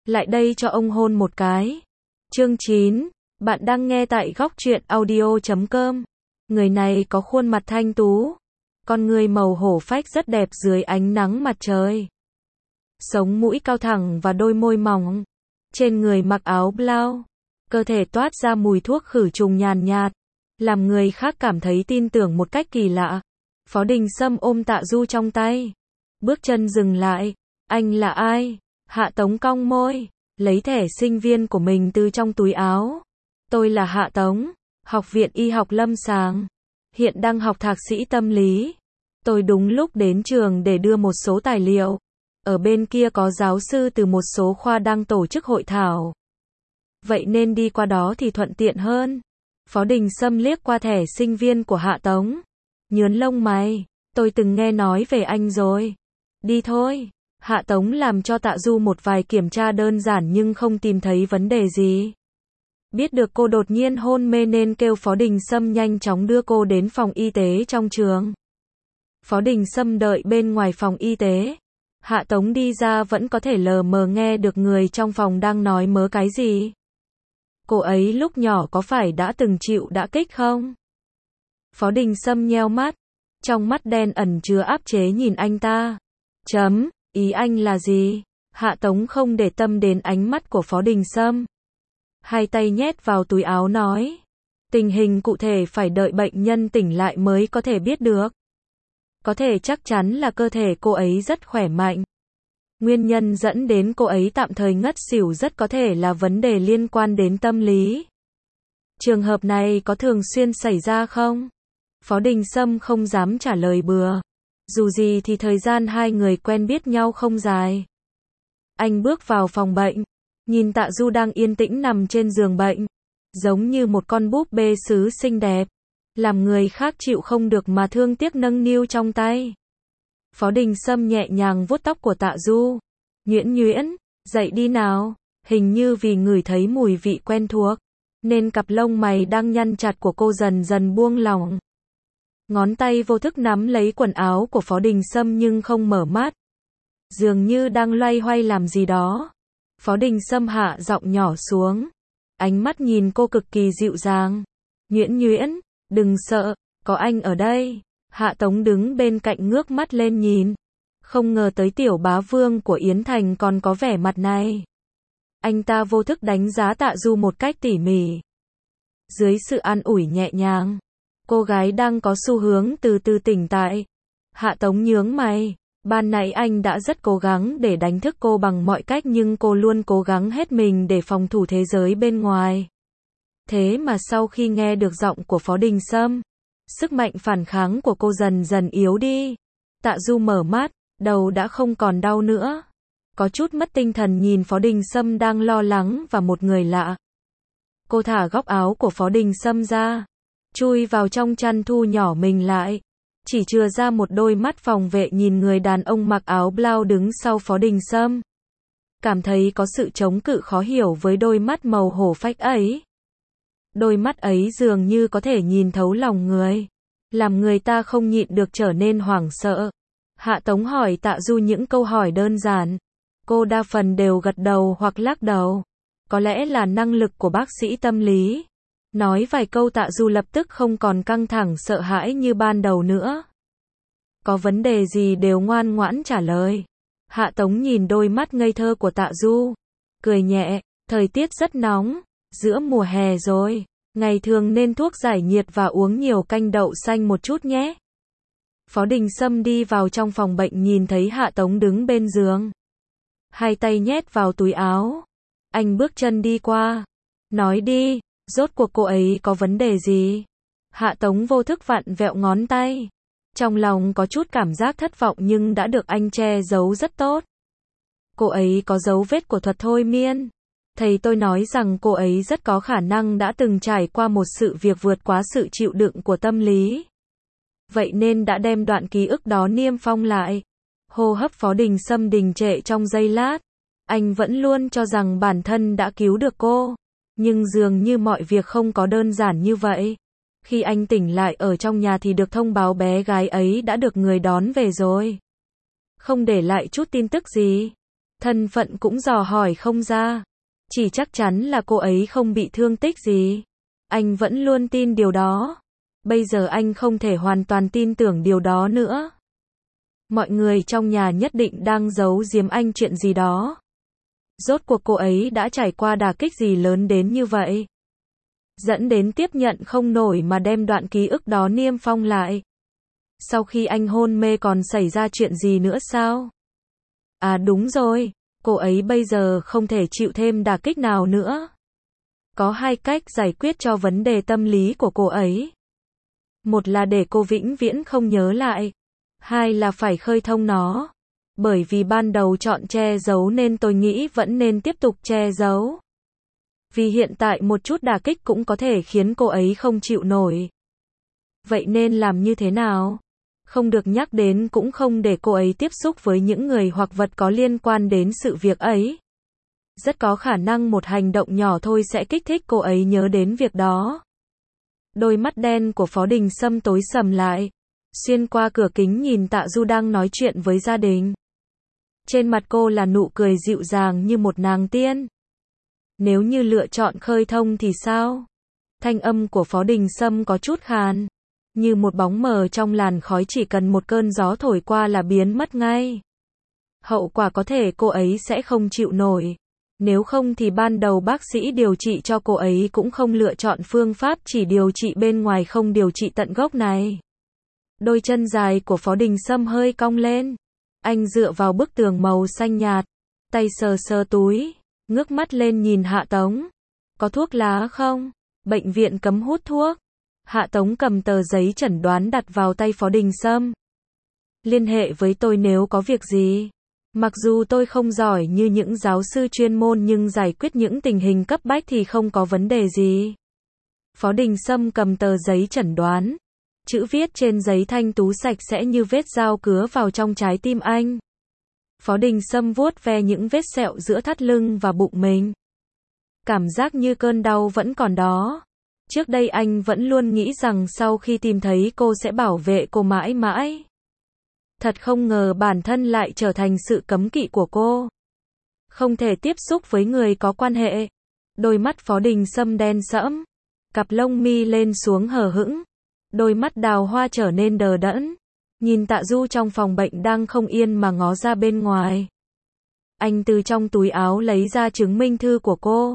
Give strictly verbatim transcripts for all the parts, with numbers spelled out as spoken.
lại đây cho ông hôn một cái. Chương chín, bạn đang nghe tại góc truyện audio chấm com. Người này có khuôn mặt thanh tú, con người màu hổ phách rất đẹp dưới ánh nắng mặt trời. Sống mũi cao thẳng và đôi môi mỏng. Trên người mặc áo blau, cơ thể toát ra mùi thuốc khử trùng nhàn nhạt, làm người khác cảm thấy tin tưởng một cách kỳ lạ. Phó Đình Sâm ôm Tạ Du trong tay, bước chân dừng lại. Anh là ai? Hạ Tống cong môi, lấy thẻ sinh viên của mình từ trong túi áo. Tôi là Hạ Tống, học viện y học lâm sàng, hiện đang học thạc sĩ tâm lý. Tôi đúng lúc đến trường để đưa một số tài liệu. Ở bên kia có giáo sư từ một số khoa đang tổ chức hội thảo. Vậy nên đi qua đó thì thuận tiện hơn. Phó Đình Sâm liếc qua thẻ sinh viên của Hạ Tống, nhướng lông mày, tôi từng nghe nói về anh rồi. Đi thôi. Hạ Tống làm cho Tạ Du một vài kiểm tra đơn giản nhưng không tìm thấy vấn đề gì. Biết được cô đột nhiên hôn mê nên kêu Phó Đình Sâm nhanh chóng đưa cô đến phòng y tế trong trường. Phó Đình Sâm đợi bên ngoài phòng y tế. Hạ Tống đi ra vẫn có thể lờ mờ nghe được người trong phòng đang nói mớ cái gì. Cô ấy lúc nhỏ có phải đã từng chịu đả kích không? Phó Đình Sâm nheo mắt, trong mắt đen ẩn chứa áp chế nhìn anh ta. Chấm, ý anh là gì? Hạ Tống không để tâm đến ánh mắt của Phó Đình Sâm. Hai tay nhét vào túi áo nói. Tình hình cụ thể phải đợi bệnh nhân tỉnh lại mới có thể biết được. Có thể chắc chắn là cơ thể cô ấy rất khỏe mạnh. Nguyên nhân dẫn đến cô ấy tạm thời ngất xỉu rất có thể là vấn đề liên quan đến tâm lý. Trường hợp này có thường xuyên xảy ra không? Phó Đình Sâm không dám trả lời bừa. Dù gì thì thời gian hai người quen biết nhau không dài. Anh bước vào phòng bệnh, nhìn Tạ Du đang yên tĩnh nằm trên giường bệnh, giống như một con búp bê sứ xinh đẹp, làm người khác chịu không được mà thương tiếc nâng niu trong tay. Phó Đình Sâm nhẹ nhàng vuốt tóc của Tạ Du. Nhuyễn nhuyễn, dậy đi nào. Hình như vì ngửi thấy mùi vị quen thuộc, nên cặp lông mày đang nhăn chặt của cô dần dần buông lỏng. Ngón tay vô thức nắm lấy quần áo của Phó Đình Sâm nhưng không mở mắt. Dường như đang loay hoay làm gì đó. Phó Đình Sâm hạ giọng nhỏ xuống. Ánh mắt nhìn cô cực kỳ dịu dàng. Nhuyễn nhuyễn, đừng sợ, có anh ở đây. Hạ Tống đứng bên cạnh ngước mắt lên nhìn. Không ngờ tới tiểu bá vương của Yến Thành còn có vẻ mặt này. Anh ta vô thức đánh giá Tạ Du một cách tỉ mỉ. Dưới sự an ủi nhẹ nhàng, cô gái đang có xu hướng từ từ tỉnh tại. Hạ Tống nhướng mày. Ban nãy anh đã rất cố gắng để đánh thức cô bằng mọi cách nhưng cô luôn cố gắng hết mình để phòng thủ thế giới bên ngoài. Thế mà sau khi nghe được giọng của Phó Đình Sâm, sức mạnh phản kháng của cô dần dần yếu đi. Tạ Du mở mắt, đầu đã không còn đau nữa. Có chút mất tinh thần nhìn Phó Đình Sâm đang lo lắng và một người lạ. Cô thả góc áo của Phó Đình Sâm ra, chui vào trong chăn thu nhỏ mình lại. Chỉ chừa ra một đôi mắt phòng vệ nhìn người đàn ông mặc áo blau đứng sau Phó Đình Sâm. Cảm thấy có sự chống cự khó hiểu với đôi mắt màu hổ phách ấy. Đôi mắt ấy dường như có thể nhìn thấu lòng người, làm người ta không nhịn được trở nên hoảng sợ. Hạ Tống hỏi Tạ Du những câu hỏi đơn giản. Cô đa phần đều gật đầu hoặc lắc đầu. Có lẽ là năng lực của bác sĩ tâm lý. Nói vài câu Tạ Du lập tức không còn căng thẳng sợ hãi như ban đầu nữa. Có vấn đề gì đều ngoan ngoãn trả lời. Hạ Tống nhìn đôi mắt ngây thơ của Tạ Du, cười nhẹ, thời tiết rất nóng, giữa mùa hè rồi, ngày thường nên thuốc giải nhiệt và uống nhiều canh đậu xanh một chút nhé. Phó Đình Sâm đi vào trong phòng bệnh nhìn thấy Hạ Tống đứng bên giường. Hai tay nhét vào túi áo. Anh bước chân đi qua. Nói đi, rốt cuộc cô ấy có vấn đề gì? Hạ Tống vô thức vặn vẹo ngón tay. Trong lòng có chút cảm giác thất vọng nhưng đã được anh che giấu rất tốt. Cô ấy có dấu vết của thuật thôi miên. Thầy tôi nói rằng cô ấy rất có khả năng đã từng trải qua một sự việc vượt quá sự chịu đựng của tâm lý. Vậy nên đã đem đoạn ký ức đó niêm phong lại. Hô hấp Phó Đình Sâm đình trệ trong giây lát. Anh vẫn luôn cho rằng bản thân đã cứu được cô. Nhưng dường như mọi việc không có đơn giản như vậy. Khi anh tỉnh lại ở trong nhà thì được thông báo bé gái ấy đã được người đón về rồi. Không để lại chút tin tức gì. Thân phận cũng dò hỏi không ra. Chỉ chắc chắn là cô ấy không bị thương tích gì. Anh vẫn luôn tin điều đó. Bây giờ anh không thể hoàn toàn tin tưởng điều đó nữa. Mọi người trong nhà nhất định đang giấu giếm anh chuyện gì đó. Rốt cuộc cô ấy đã trải qua đả kích gì lớn đến như vậy? Dẫn đến tiếp nhận không nổi mà đem đoạn ký ức đó niêm phong lại. Sau khi anh hôn mê còn xảy ra chuyện gì nữa sao? À đúng rồi, cô ấy bây giờ không thể chịu thêm đả kích nào nữa. Có hai cách giải quyết cho vấn đề tâm lý của cô ấy. Một là để cô vĩnh viễn không nhớ lại. Hai là phải khơi thông nó. Bởi vì ban đầu chọn che giấu nên tôi nghĩ vẫn nên tiếp tục che giấu. Vì hiện tại một chút đả kích cũng có thể khiến cô ấy không chịu nổi. Vậy nên làm như thế nào? Không được nhắc đến cũng không để cô ấy tiếp xúc với những người hoặc vật có liên quan đến sự việc ấy. Rất có khả năng một hành động nhỏ thôi sẽ kích thích cô ấy nhớ đến việc đó. Đôi mắt đen của Phó Đình Sâm tối sầm lại. Xuyên qua cửa kính nhìn Tạ Du đang nói chuyện với gia đình. Trên mặt cô là nụ cười dịu dàng như một nàng tiên. Nếu như lựa chọn khơi thông thì sao? Thanh âm của Phó Đình Sâm có chút khàn. Như một bóng mờ trong làn khói chỉ cần một cơn gió thổi qua là biến mất ngay. Hậu quả có thể cô ấy sẽ không chịu nổi. Nếu không thì ban đầu bác sĩ điều trị cho cô ấy cũng không lựa chọn phương pháp chỉ điều trị bên ngoài không điều trị tận gốc này. Đôi chân dài của Phó Đình Sâm hơi cong lên. Anh dựa vào bức tường màu xanh nhạt. Tay sờ sờ túi. Ngước mắt lên nhìn Hạ Tống. Có thuốc lá không? Bệnh viện cấm hút thuốc. Hạ Tống cầm tờ giấy chẩn đoán đặt vào tay Phó Đình Sâm. Liên hệ với tôi nếu có việc gì. Mặc dù tôi không giỏi như những giáo sư chuyên môn nhưng giải quyết những tình hình cấp bách thì không có vấn đề gì. Phó Đình Sâm cầm tờ giấy chẩn đoán. Chữ viết trên giấy thanh tú sạch sẽ như vết dao cứa vào trong trái tim anh. Phó Đình Sâm vuốt ve những vết sẹo giữa thắt lưng và bụng mình. Cảm giác như cơn đau vẫn còn đó. Trước đây anh vẫn luôn nghĩ rằng sau khi tìm thấy cô sẽ bảo vệ cô mãi mãi. Thật không ngờ bản thân lại trở thành sự cấm kỵ của cô. Không thể tiếp xúc với người có quan hệ. Đôi mắt Phó Đình Sâm đen sẫm. Cặp lông mi lên xuống hờ hững. Đôi mắt đào hoa trở nên đờ đẫn. Nhìn Tạ Du trong phòng bệnh đang không yên mà ngó ra bên ngoài. Anh từ trong túi áo lấy ra chứng minh thư của cô.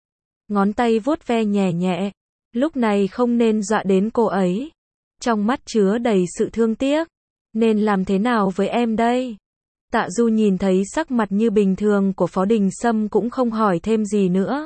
Ngón tay vuốt ve nhẹ nhẹ. Lúc này không nên dọa đến cô ấy. Trong mắt chứa đầy sự thương tiếc. Nên làm thế nào với em đây? Tạ Du nhìn thấy sắc mặt như bình thường của Phó Đình Sâm cũng không hỏi thêm gì nữa.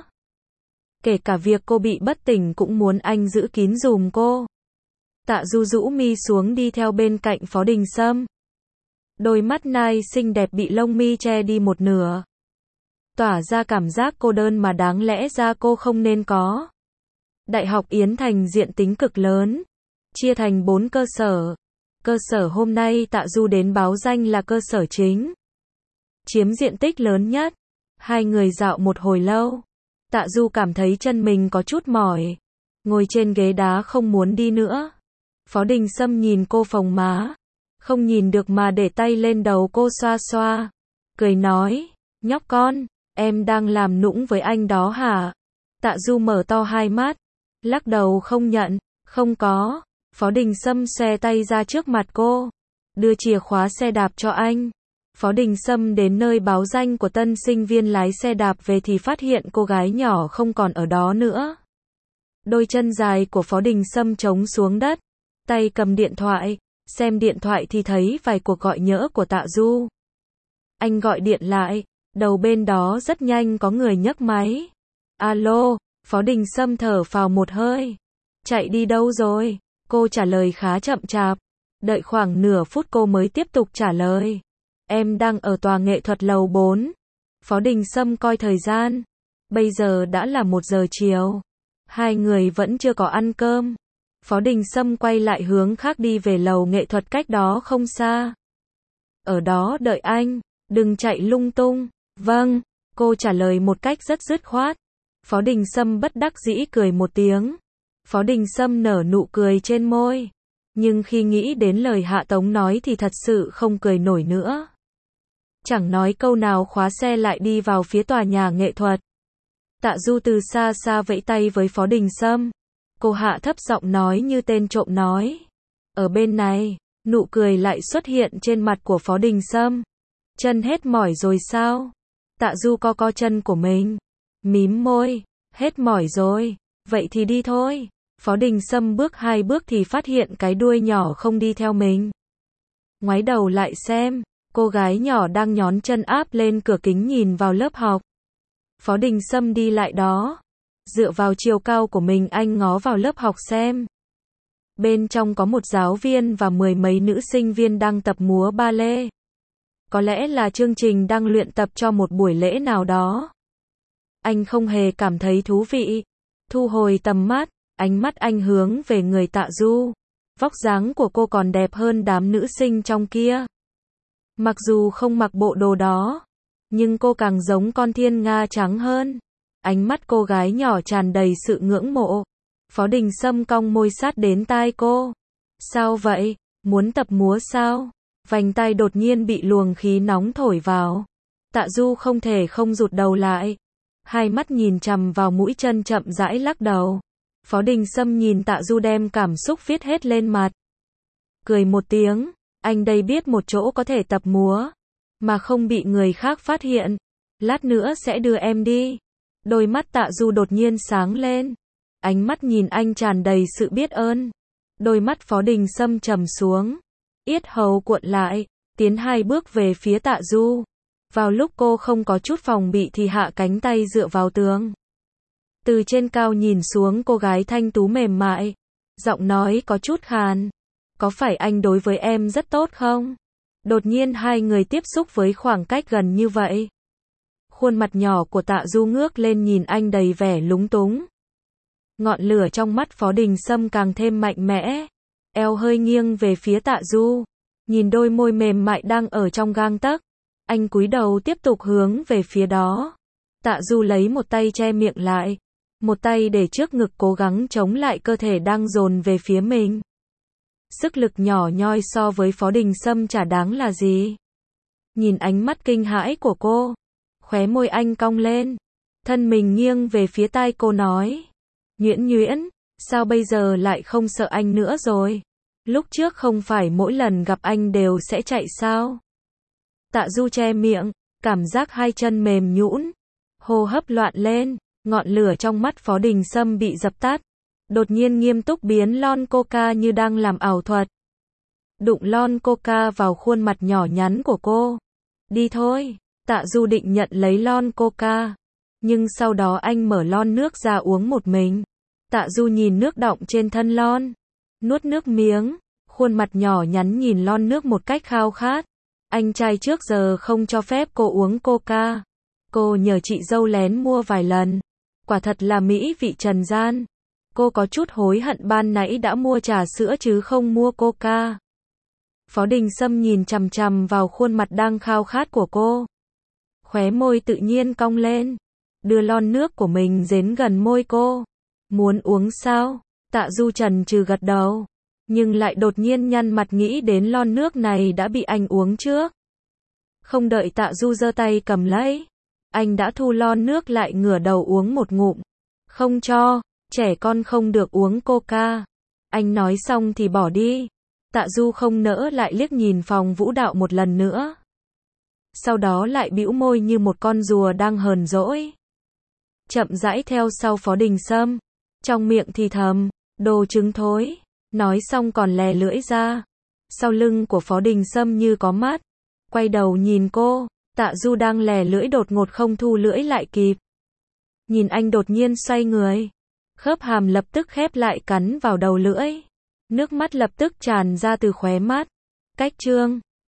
Kể cả việc cô bị bất tỉnh cũng muốn anh giữ kín giùm cô. Tạ Du rũ mi xuống đi theo bên cạnh Phó Đình Sâm. Đôi mắt nai xinh đẹp bị lông mi che đi một nửa. Tỏa ra cảm giác cô đơn mà đáng lẽ ra cô không nên có. Đại học Yến Thành diện tích cực lớn. Chia thành bốn cơ sở. Cơ sở hôm nay Tạ Du đến báo danh là cơ sở chính. Chiếm diện tích lớn nhất. Hai người dạo một hồi lâu. Tạ Du cảm thấy chân mình có chút mỏi. Ngồi trên ghế đá không muốn đi nữa. Phó Đình Sâm nhìn cô phồng má. Không nhìn được mà để tay lên đầu cô xoa xoa. Cười nói, nhóc con, em đang làm nũng với anh đó hả? Tạ Du mở to hai mắt. Lắc đầu không nhận, không có. Phó Đình Sâm xòe tay ra trước mặt cô. Đưa chìa khóa xe đạp cho anh. Phó Đình Sâm đến nơi báo danh của tân sinh viên lái xe đạp về thì phát hiện cô gái nhỏ không còn ở đó nữa. Đôi chân dài của Phó Đình Sâm trống xuống đất. Tay cầm điện thoại. Xem điện thoại thì thấy vài cuộc gọi nhỡ của Tạ Du. Anh gọi điện lại. Đầu bên đó rất nhanh có người nhấc máy. Alo, Phó Đình Sâm thở phào một hơi. Chạy đi đâu rồi? Cô trả lời khá chậm chạp. Đợi khoảng nửa phút cô mới tiếp tục trả lời. Em đang ở tòa nghệ thuật lầu bốn. Phó Đình Sâm coi thời gian. Bây giờ đã là một giờ chiều. Hai người vẫn chưa có ăn cơm. Phó Đình Sâm quay lại hướng khác đi về lầu nghệ thuật cách đó không xa. Ở đó đợi anh. Đừng chạy lung tung. Vâng. Cô trả lời một cách rất dứt khoát. Phó Đình Sâm bất đắc dĩ cười một tiếng. Phó Đình Sâm nở nụ cười trên môi. Nhưng khi nghĩ đến lời Hạ Tống nói thì thật sự không cười nổi nữa. Chẳng nói câu nào khóa xe lại đi vào phía tòa nhà nghệ thuật. Tạ Du từ xa xa vẫy tay với Phó Đình Sâm. Cô hạ thấp giọng nói như tên trộm nói. Ở bên này, nụ cười lại xuất hiện trên mặt của Phó Đình Sâm. Chân hết mỏi rồi sao? Tạ Du co co chân của mình. Mím môi. Hết mỏi rồi. Vậy thì đi thôi. Phó Đình Sâm bước hai bước thì phát hiện cái đuôi nhỏ không đi theo mình. Ngoái đầu lại xem. Cô gái nhỏ đang nhón chân áp lên cửa kính nhìn vào lớp học. Phó Đình Sâm đi lại đó. Dựa vào chiều cao của mình anh ngó vào lớp học xem. Bên trong có một giáo viên và mười mấy nữ sinh viên đang tập múa ba lê. Có lẽ là chương trình đang luyện tập cho một buổi lễ nào đó. Anh không hề cảm thấy thú vị. Thu hồi tầm mắt, ánh mắt anh hướng về người Tạ Du. Vóc dáng của cô còn đẹp hơn đám nữ sinh trong kia. Mặc dù không mặc bộ đồ đó, nhưng cô càng giống con thiên nga trắng hơn. Ánh mắt cô gái nhỏ tràn đầy sự ngưỡng mộ. Phó Đình Sâm cong môi sát đến tai cô. Sao vậy? Muốn tập múa sao? Vành tai đột nhiên bị luồng khí nóng thổi vào. Tạ Du không thể không rụt đầu lại. Hai mắt nhìn chằm vào mũi chân chậm rãi lắc đầu. Phó Đình Sâm nhìn Tạ Du đem cảm xúc viết hết lên mặt. Cười một tiếng. Anh đây biết một chỗ có thể tập múa. Mà không bị người khác phát hiện. Lát nữa sẽ đưa em đi. Đôi mắt Tạ Du đột nhiên sáng lên. Ánh mắt nhìn anh tràn đầy sự biết ơn. Đôi mắt Phó Đình Sâm trầm xuống. Yết hầu cuộn lại. Tiến hai bước về phía Tạ Du. Vào lúc cô không có chút phòng bị thì hạ cánh tay dựa vào tường. Từ trên cao nhìn xuống cô gái thanh tú mềm mại. Giọng nói có chút khàn. Có phải anh đối với em rất tốt không? Đột nhiên hai người tiếp xúc với khoảng cách gần như vậy. Khuôn mặt nhỏ của Tạ Du ngước lên nhìn anh đầy vẻ lúng túng. Ngọn lửa trong mắt Phó Đình Sâm càng thêm mạnh mẽ. Eo hơi nghiêng về phía Tạ Du. Nhìn đôi môi mềm mại đang ở trong gang tấc. Anh cúi đầu tiếp tục hướng về phía đó. Tạ Du lấy một tay che miệng lại. Một tay để trước ngực cố gắng chống lại cơ thể đang dồn về phía mình. Sức lực nhỏ nhoi so với Phó Đình Sâm chả đáng là gì. Nhìn ánh mắt kinh hãi của cô. Khóe môi anh cong lên. Thân mình nghiêng về phía tai cô nói. Nhuyễn Nhuyễn, sao bây giờ lại không sợ anh nữa rồi? Lúc trước không phải mỗi lần gặp anh đều sẽ chạy sao? Tạ Du che miệng, cảm giác hai chân mềm nhũn, hô hấp loạn lên, ngọn lửa trong mắt Phó Đình Sâm bị dập tắt. Đột nhiên nghiêm túc biến lon coca như đang làm ảo thuật. Đụng lon coca vào khuôn mặt nhỏ nhắn của cô. Đi thôi. Tạ Du định nhận lấy lon coca. Nhưng sau đó anh mở lon nước ra uống một mình. Tạ Du nhìn nước đọng trên thân lon. Nuốt nước miếng. Khuôn mặt nhỏ nhắn nhìn lon nước một cách khao khát. Anh trai trước giờ không cho phép cô uống coca. Cô nhờ chị dâu lén mua vài lần. Quả thật là mỹ vị trần gian. Cô có chút hối hận ban nãy đã mua trà sữa chứ không mua coca. Phó Đình Sâm nhìn chằm chằm vào khuôn mặt đang khao khát của cô. Khóe môi tự nhiên cong lên. Đưa lon nước của mình đến gần môi cô. Muốn uống sao? Tạ Du chần chừ gật đầu. Nhưng lại đột nhiên nhăn mặt nghĩ đến lon nước này đã bị anh uống trước. Không đợi Tạ Du giơ tay cầm lấy. Anh đã thu lon nước lại ngửa đầu uống một ngụm. Không cho, trẻ con không được uống coca. Anh nói xong thì bỏ đi. Tạ Du không nỡ lại liếc nhìn phòng vũ đạo một lần nữa. Sau đó lại bĩu môi như một con rùa đang hờn dỗi. Chậm rãi theo sau Phó Đình Sâm. Trong miệng thì thầm, đồ trứng thối. Nói xong còn lè lưỡi ra. Sau lưng của Phó Đình Sâm như có mắt. Quay đầu nhìn cô. Tạ Du đang lè lưỡi đột ngột không thu lưỡi lại kịp. Nhìn anh đột nhiên xoay người. Khớp hàm lập tức khép lại cắn vào đầu lưỡi. Nước mắt lập tức tràn ra từ khóe mắt. Cách trương.